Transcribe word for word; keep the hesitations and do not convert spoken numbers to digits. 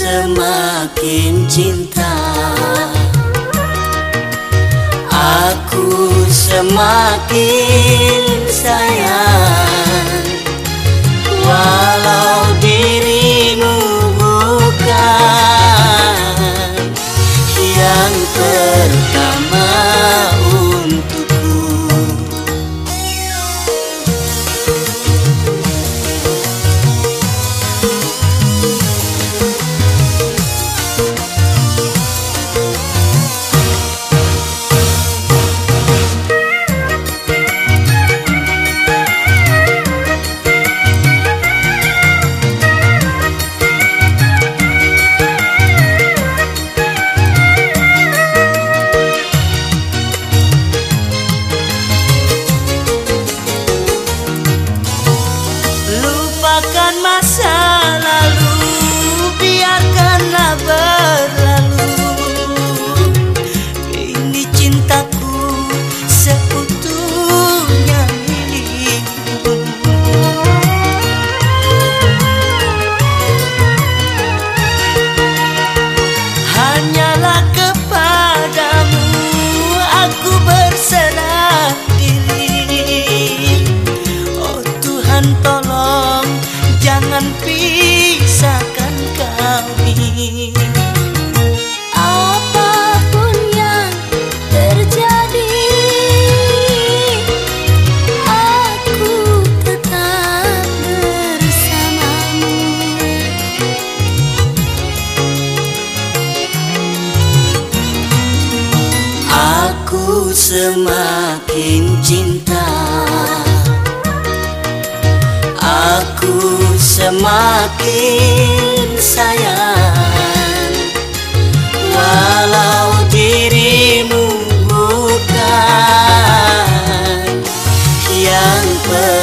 semakin cinta, aku semakin sayang. Walau dirimu bukan yang pertama untukku. Lupakan masa lalu, biarkanlah berlalu. Ini cintaku seutuhnya milikmu. Hanyalah kepadamu aku berserah diri. Oh Tuhan, tolong jangan pisahkan kami. Apapun yang terjadi, aku tetap bersamamu. Aku semakin cinta, aku semakin sayang. Walau dirimu bukan yang